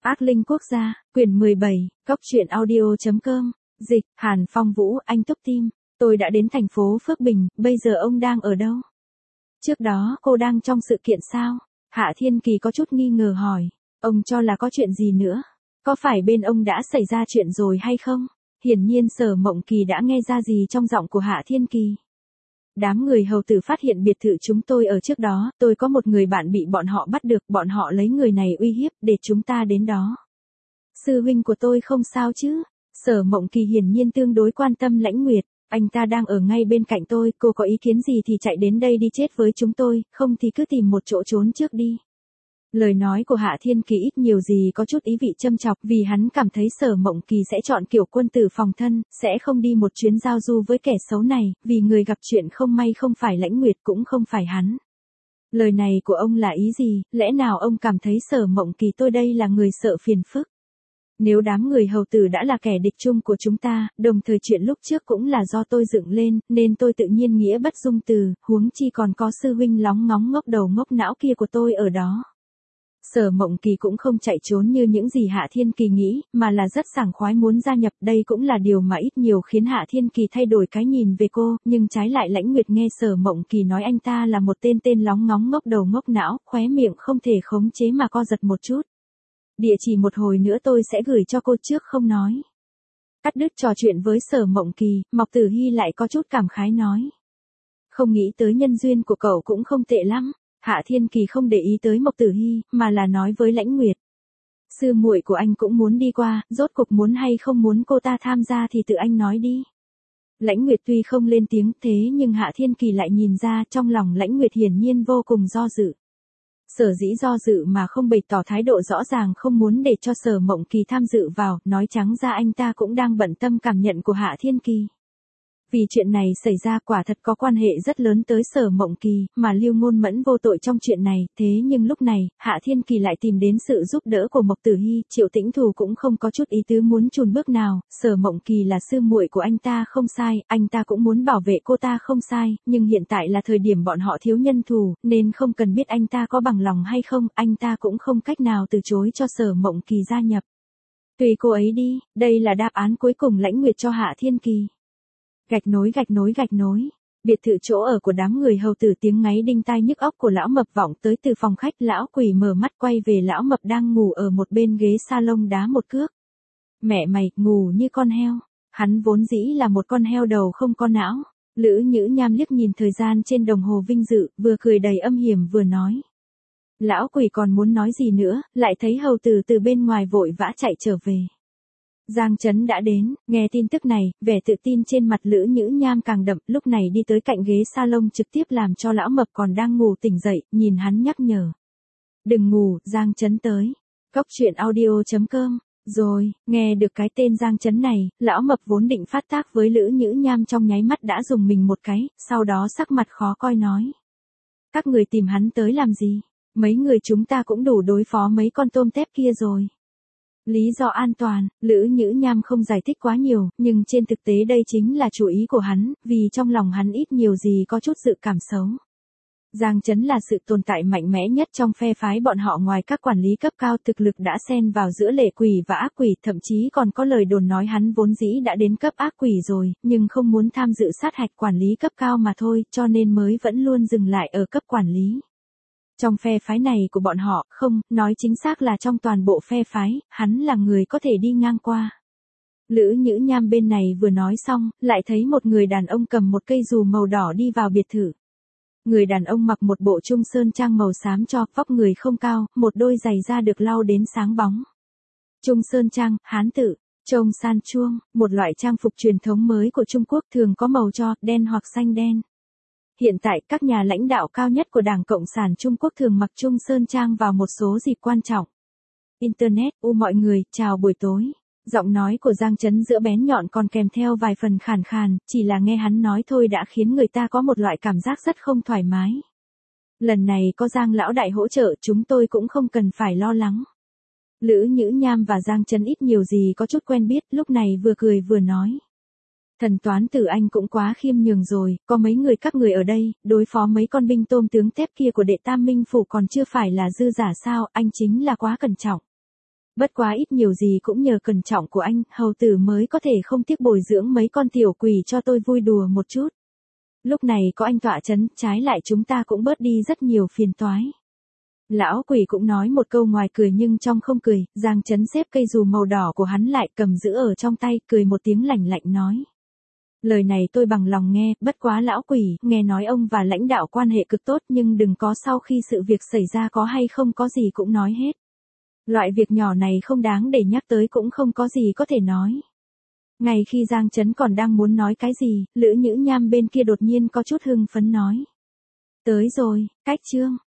Ác Linh Quốc gia, quyển 17, Cốc truyện audio.com, dịch, Hàn Phong Vũ, anh Túc Tim. Tôi đã đến thành phố Phước Bình, bây giờ ông đang ở đâu? Trước đó cô đang trong sự kiện sao? Hạ Thiên Kỳ có chút nghi ngờ hỏi. Ông cho là có chuyện gì nữa? Có phải bên ông đã xảy ra chuyện rồi hay không? Hiển nhiên Sở Mộng Kỳ đã nghe ra gì trong giọng của Hạ Thiên Kỳ. Đám người hầu tử phát hiện biệt thự chúng tôi ở trước đó, tôi có một người bạn bị bọn họ bắt được, bọn họ lấy người này uy hiếp để chúng ta đến đó. Sư huynh của tôi không sao chứ? Sở Mộng Kỳ hiển nhiên tương đối quan tâm Lãnh Nguyệt, anh ta đang ở ngay bên cạnh tôi, cô có ý kiến gì thì chạy đến đây đi chết với chúng tôi, không thì cứ tìm một chỗ trốn trước đi. Lời nói của Hạ Thiên Kỳ ít nhiều gì có chút ý vị châm chọc vì hắn cảm thấy Sở Mộng Kỳ sẽ chọn kiểu quân tử phòng thân, sẽ không đi một chuyến giao du với kẻ xấu này, vì người gặp chuyện không may không phải Lãnh Nguyệt cũng không phải hắn. Lời này của ông là ý gì, lẽ nào ông cảm thấy Sở Mộng Kỳ tôi đây là người sợ phiền phức? Nếu đám người hầu tử đã là kẻ địch chung của chúng ta, đồng thời chuyện lúc trước cũng là do tôi dựng lên, nên tôi tự nhiên nghĩa bất dung từ, huống chi còn có sư huynh lóng ngóng ngốc đầu ngốc não kia của tôi ở đó. Sở Mộng Kỳ cũng không chạy trốn như những gì Hạ Thiên Kỳ nghĩ, mà là rất sảng khoái muốn gia nhập, đây cũng là điều mà ít nhiều khiến Hạ Thiên Kỳ thay đổi cái nhìn về cô, nhưng trái lại Lãnh Nguyệt nghe Sở Mộng Kỳ nói anh ta là một tên lóng ngóng ngốc đầu ngốc não, khóe miệng không thể khống chế mà co giật một chút. Địa chỉ một hồi nữa tôi sẽ gửi cho cô trước không nói. Cắt đứt trò chuyện với Sở Mộng Kỳ, Mộc Tử Hy lại có chút cảm khái nói. Không nghĩ tới nhân duyên của cậu cũng không tệ lắm. Hạ Thiên Kỳ không để ý tới Mộc Tử Hy, mà là nói với Lãnh Nguyệt. Sư muội của anh cũng muốn đi qua, rốt cuộc muốn hay không muốn cô ta tham gia thì tự anh nói đi. Lãnh Nguyệt tuy không lên tiếng thế nhưng Hạ Thiên Kỳ lại nhìn ra trong lòng Lãnh Nguyệt hiển nhiên vô cùng do dự. Sở dĩ do dự mà không bày tỏ thái độ rõ ràng không muốn để cho Sở Mộng Kỳ tham dự vào, nói trắng ra anh ta cũng đang bận tâm cảm nhận của Hạ Thiên Kỳ. Vì chuyện này xảy ra quả thật có quan hệ rất lớn tới Sở Mộng Kỳ, mà Lưu Ngôn Mẫn vô tội trong chuyện này, thế nhưng lúc này, Hạ Thiên Kỳ lại tìm đến sự giúp đỡ của Mộc Tử Hy, Triệu Tĩnh Thù cũng không có chút ý tứ muốn chùn bước nào, Sở Mộng Kỳ là sư muội của anh ta không sai, anh ta cũng muốn bảo vệ cô ta không sai, nhưng hiện tại là thời điểm bọn họ thiếu nhân thủ, nên không cần biết anh ta có bằng lòng hay không, anh ta cũng không cách nào từ chối cho Sở Mộng Kỳ gia nhập. Tùy cô ấy đi, đây là đáp án cuối cùng Lãnh Nguyệt cho Hạ Thiên Kỳ. Gạch nối. Biệt thự chỗ ở của đám người hầu tử tiếng ngáy đinh tai nhức óc của lão mập vọng tới từ phòng khách, lão quỷ mở mắt quay về lão mập đang ngủ ở một bên ghế salon đá một cước. Mẹ mày, ngủ như con heo. Hắn vốn dĩ là một con heo đầu không có não. Lữ Nhữ Nham liếc nhìn thời gian trên đồng hồ vinh dự, vừa cười đầy âm hiểm vừa nói. Lão quỷ còn muốn nói gì nữa, lại thấy hầu tử từ bên ngoài vội vã chạy trở về. Giang Chấn đã đến, nghe tin tức này, vẻ tự tin trên mặt Lữ Nhữ Nham càng đậm, lúc này đi tới cạnh ghế salon trực tiếp làm cho lão mập còn đang ngủ tỉnh dậy, nhìn hắn nhắc nhở. Đừng ngủ, Giang Chấn tới. Cốc truyện audio.com. Rồi, nghe được cái tên Giang Chấn này, lão mập vốn định phát tác với Lữ Nhữ Nham trong nháy mắt đã dùng mình một cái, sau đó sắc mặt khó coi nói. Các người tìm hắn tới làm gì? Mấy người chúng ta cũng đủ đối phó mấy con tôm tép kia rồi. Lý do an toàn, Lữ Nhữ Nham không giải thích quá nhiều, nhưng trên thực tế đây chính là chủ ý của hắn, vì trong lòng hắn ít nhiều gì có chút dự cảm xấu. Giang Chấn là sự tồn tại mạnh mẽ nhất trong phe phái bọn họ, ngoài các quản lý cấp cao thực lực đã xen vào giữa lệ quỷ và ác quỷ, thậm chí còn có lời đồn nói hắn vốn dĩ đã đến cấp ác quỷ rồi, nhưng không muốn tham dự sát hạch quản lý cấp cao mà thôi, cho nên mới vẫn luôn dừng lại ở cấp quản lý. Trong phe phái này của bọn họ, không, nói chính xác là trong toàn bộ phe phái, hắn là người có thể đi ngang qua. Lữ Nhữ Nham bên này vừa nói xong, lại thấy một người đàn ông cầm một cây dù màu đỏ đi vào biệt thự. Người đàn ông mặc một bộ trung sơn trang màu xám cho, vóc người không cao, một đôi giày da được lau đến sáng bóng. Trung sơn trang, Hán tự, Trông san chuông, một loại trang phục truyền thống mới của Trung Quốc thường có màu cho, đen hoặc xanh đen. Hiện tại, các nhà lãnh đạo cao nhất của Đảng Cộng sản Trung Quốc thường mặc trung sơn trang vào một số dịp quan trọng. Internet, mọi người, chào buổi tối. Giọng nói của Giang Chấn giữa bén nhọn còn kèm theo vài phần khàn khàn, chỉ là nghe hắn nói thôi đã khiến người ta có một loại cảm giác rất không thoải mái. Lần này có Giang lão đại hỗ trợ, chúng tôi cũng không cần phải lo lắng. Lữ Nhữ Nham và Giang Chấn ít nhiều gì có chút quen biết, lúc này vừa cười vừa nói. Thần toán tử anh cũng quá khiêm nhường rồi, có mấy người các người ở đây, đối phó mấy con binh tôm tướng tép kia của đệ Tam Minh Phủ còn chưa phải là dư giả sao, anh chính là quá cẩn trọng. Bất quá ít nhiều gì cũng nhờ cẩn trọng của anh, hầu tử mới có thể không tiếc bồi dưỡng mấy con tiểu quỷ cho tôi vui đùa một chút. Lúc này có anh tọa chấn, trái lại chúng ta cũng bớt đi rất nhiều phiền toái. Lão quỷ cũng nói một câu ngoài cười nhưng trong không cười, Giang Chấn xếp cây dù màu đỏ của hắn lại cầm giữ ở trong tay, cười một tiếng lạnh lạnh nói. Lời này tôi bằng lòng nghe, bất quá lão quỷ, nghe nói ông và lãnh đạo quan hệ cực tốt nhưng đừng có sau khi sự việc xảy ra có hay không có gì cũng nói hết. Loại việc nhỏ này không đáng để nhắc tới cũng không có gì có thể nói. Ngay khi Giang Chấn còn đang muốn nói cái gì, Lữ Nhữ Nham bên kia đột nhiên có chút hưng phấn nói. Tới rồi, cách chương.